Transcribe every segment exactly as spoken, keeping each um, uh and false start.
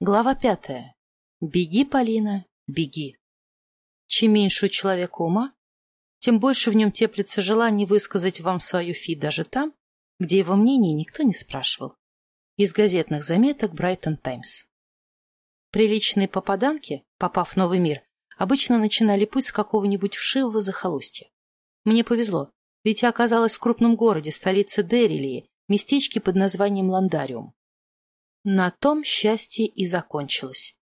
Глава пятая. Беги, Полина, беги. Чем меньше у человека ума, тем больше в нем теплится желание высказать вам свою фи даже там, где его мнение никто не спрашивал. Из газетных заметок Брайтон Таймс. Приличные попаданки, попав в новый мир, обычно начинали путь с какого-нибудь вшивого захолустья. Мне повезло, ведь я оказалась в крупном городе, столице Деррилии, местечке под названием Ландариум. На том счастье и закончилось.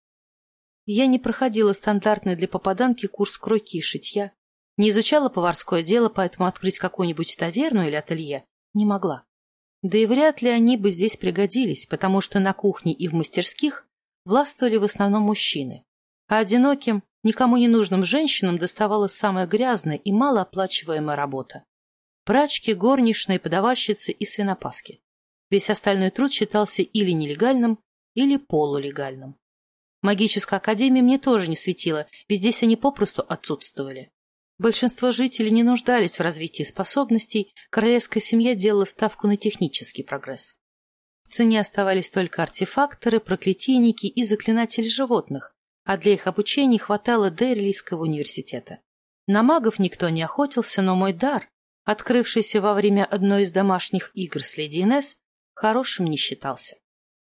Я не проходила стандартный для попаданки курс кройки и шитья, не изучала поварское дело, поэтому открыть какую-нибудь таверну или ателье не могла. Да и вряд ли они бы здесь пригодились, потому что на кухне и в мастерских властвовали в основном мужчины, а одиноким, никому не нужным женщинам доставалась самая грязная и малооплачиваемая работа – прачки, горничные, подавальщицы и свинопаски. Весь остальной труд считался или нелегальным, или полулегальным. Магическая академия мне тоже не светила, ведь здесь они попросту отсутствовали. Большинство жителей не нуждались в развитии способностей, королевская семья делала ставку на технический прогресс. В цене оставались только артефакторы, проклятийники и заклинатели животных, а для их обучения хватало Деррилийского университета. На магов никто не охотился, но мой дар, открывшийся во время одной из домашних игр с леди Инесс, хорошим не считался.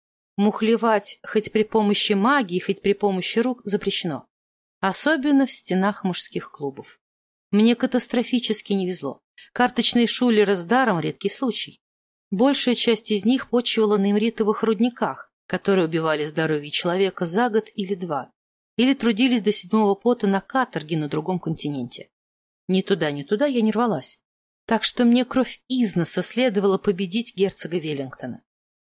Мухлевать хоть при помощи магии, хоть при помощи рук запрещено. Особенно в стенах мужских клубов. Мне катастрофически не везло. Карточные шулеры с даром — редкий случай. Большая часть из них почивала на эмритовых рудниках, которые убивали здоровье человека за год или два, или трудились до седьмого пота на каторге на другом континенте. Ни туда, ни туда я не рвалась. Так что мне кровь из носа следовало победить герцога Веллингтона.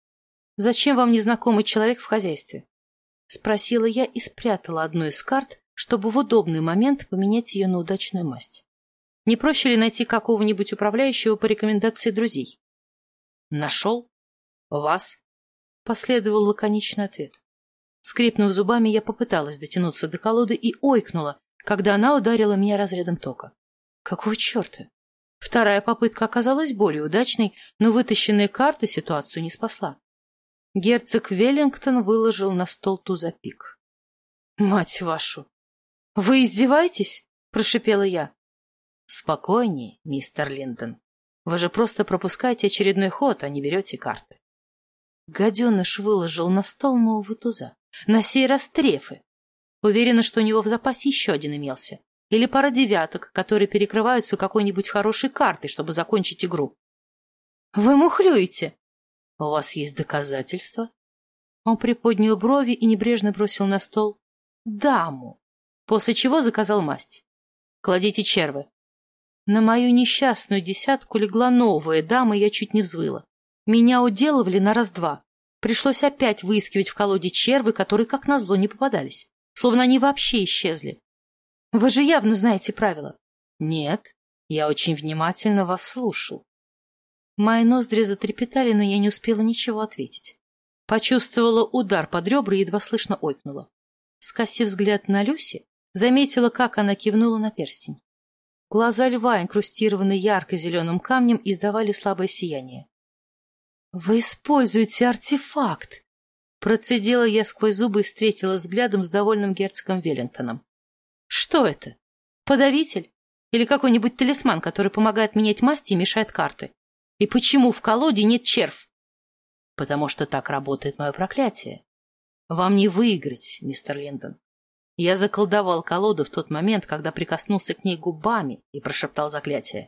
«Зачем вам незнакомый человек в хозяйстве?» — спросила я и спрятала одну из карт, чтобы в удобный момент поменять ее на удачную масть. «Не проще ли найти какого-нибудь управляющего по рекомендации друзей?» «Нашел? Вас?» — последовал лаконичный ответ. Скрипнув зубами, я попыталась дотянуться до колоды и ойкнула, когда она ударила меня разрядом тока. «Какого черта?» Вторая попытка оказалась более удачной, но вытащенная карта ситуацию не спасла. Герцог Веллингтон выложил на стол туза-пик. «Мать вашу! Вы издеваетесь?» – прошипела я. «Спокойнее, мистер Линдон. Вы же просто пропускаете очередной ход, а не берете карты». Гаденыш выложил на стол нового туза. На сей раз трефы. Уверена, что у него в запасе еще один имелся. Или пара девяток, которые перекрываются какой-нибудь хорошей картой, чтобы закончить игру. «Вы мухлюете!» «У вас есть доказательства?» Он приподнял брови и небрежно бросил на стол даму, после чего заказал масть. «Кладите червы». На мою несчастную десятку легла новая дама, и я чуть не взвыла. Меня уделывали на раз-два. Пришлось опять выискивать в колоде червы, которые, как назло, не попадались. Словно они вообще исчезли. Вы же явно знаете правила. Нет, я очень внимательно вас слушал. Мои ноздри затрепетали, но я не успела ничего ответить. Почувствовала удар под ребра и едва слышно ойкнула. Скосив взгляд на Люси, заметила, как она кивнула на перстень. Глаза льва, инкрустированные ярко-зеленым камнем, издавали слабое сияние. — Вы используете артефакт! Процедила я сквозь зубы и встретила взглядом с довольным герцогом Веллингтоном. Что это? Подавитель? Или какой-нибудь талисман, который помогает менять масти и мешает карты? И почему в колоде нет червь? Потому что так работает мое проклятие. Вам не выиграть, мистер Линдон. Я заколдовал колоду в тот момент, когда прикоснулся к ней губами и прошептал заклятие.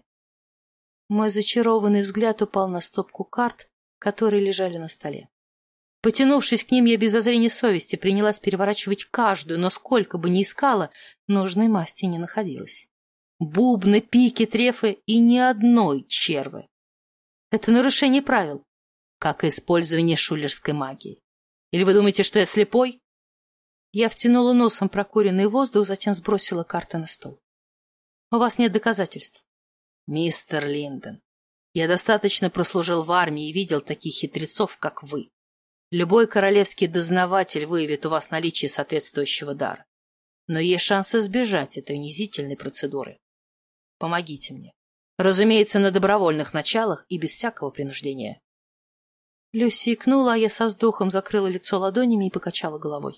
Мой зачарованный взгляд упал на стопку карт, которые лежали на столе. Потянувшись к ним, я без зазрения совести принялась переворачивать каждую, но сколько бы ни искала, нужной масти не находилось. Бубны, пики, трефы и ни одной червы. Это нарушение правил, как и использование шулерской магии. Или вы думаете, что я слепой? Я втянула носом прокуренный воздух, затем сбросила карты на стол. У вас нет доказательств. Мистер Линдон, я достаточно прослужил в армии и видел таких хитрецов, как вы. Любой королевский дознаватель выявит у вас наличие соответствующего дара. Но есть шанс избежать этой унизительной процедуры. Помогите мне. Разумеется, на добровольных началах и без всякого принуждения. Люси икнула, а я со вздохом закрыла лицо ладонями и покачала головой.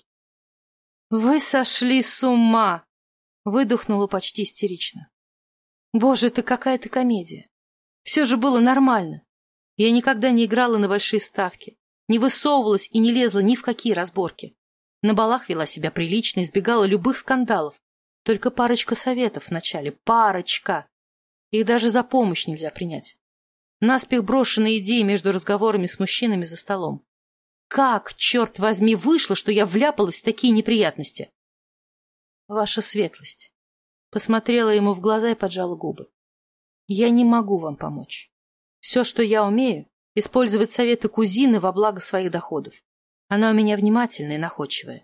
«Вы сошли с ума!» — выдохнула почти истерично. «Боже, это какая-то комедия! Все же было нормально. Я никогда не играла на большие ставки, не высовывалась и не лезла ни в какие разборки. На балах вела себя прилично, избегала любых скандалов. Только парочка советов вначале, парочка. Их даже за помощь нельзя принять. Наспех брошенные идеи между разговорами с мужчинами за столом. Как, черт возьми, вышло, что я вляпалась в такие неприятности? Ваша светлость. Посмотрела ему в глаза и поджала губы. Я не могу вам помочь. Все, что я умею, использовать советы кузины во благо своих доходов. Она у меня внимательная и находчивая.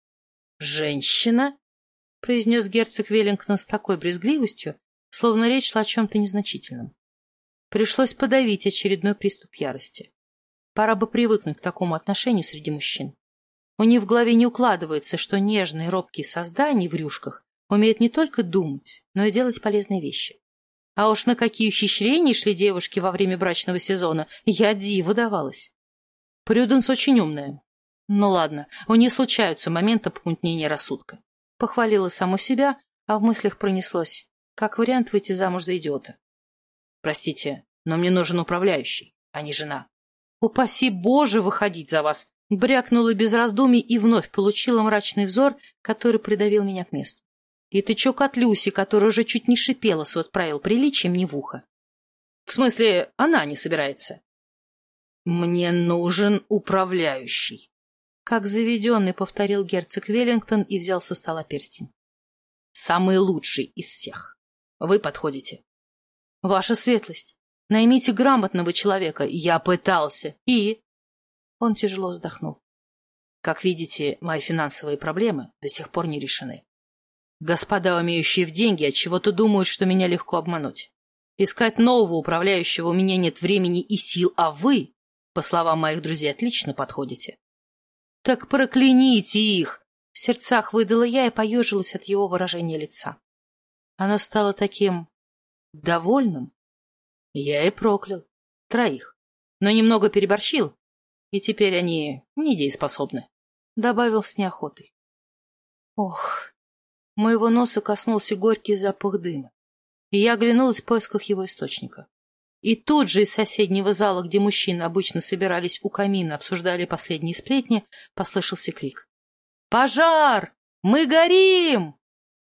«Женщина?» — произнес герцог Веллингтон с такой брезгливостью, словно речь шла о чем-то незначительном. Пришлось подавить очередной приступ ярости. Пора бы привыкнуть к такому отношению среди мужчин. У них в голове не укладывается, что нежные робкие создания в рюшках умеют не только думать, но и делать полезные вещи. А уж на какие ухищрения шли девушки во время брачного сезона, я диву давалась. Прюденс очень умная. Ну ладно, у нее случаются моменты помутнения рассудка. Похвалила саму себя, а в мыслях пронеслось. Как вариант выйти замуж за идиота. Простите, но мне нужен управляющий, а не жена. Упаси Боже выходить за вас! Брякнула без раздумий и вновь получила мрачный взор, который придавил меня к месту. И тычок от Люси, которая уже чуть не шипела с вот правил приличия мне в ухо. В смысле, она не собирается. Мне нужен управляющий. Как заведенный, повторил герцог Веллингтон и взял со стола перстень. Самый лучший из всех. Вы подходите. Ваша светлость, наймите грамотного человека. Я пытался. И... Он тяжело вздохнул. Как видите, мои финансовые проблемы до сих пор не решены. Господа, умеющие в деньги, отчего-то думают, что меня легко обмануть. Искать нового управляющего у меня нет времени и сил, а вы, по словам моих друзей, отлично подходите. Так прокляните их! В сердцах выдала я и поежилась от его выражения лица. Оно стало таким... довольным. Я и проклял. Троих. Но немного переборщил, и теперь они недееспособны. Добавил с неохотой. Ох... Моего носа коснулся горький запах дыма, и я оглянулась в поисках его источника. И тут же из соседнего зала, где мужчины обычно собирались у камина, обсуждали последние сплетни, послышался крик. «Пожар! Мы горим!»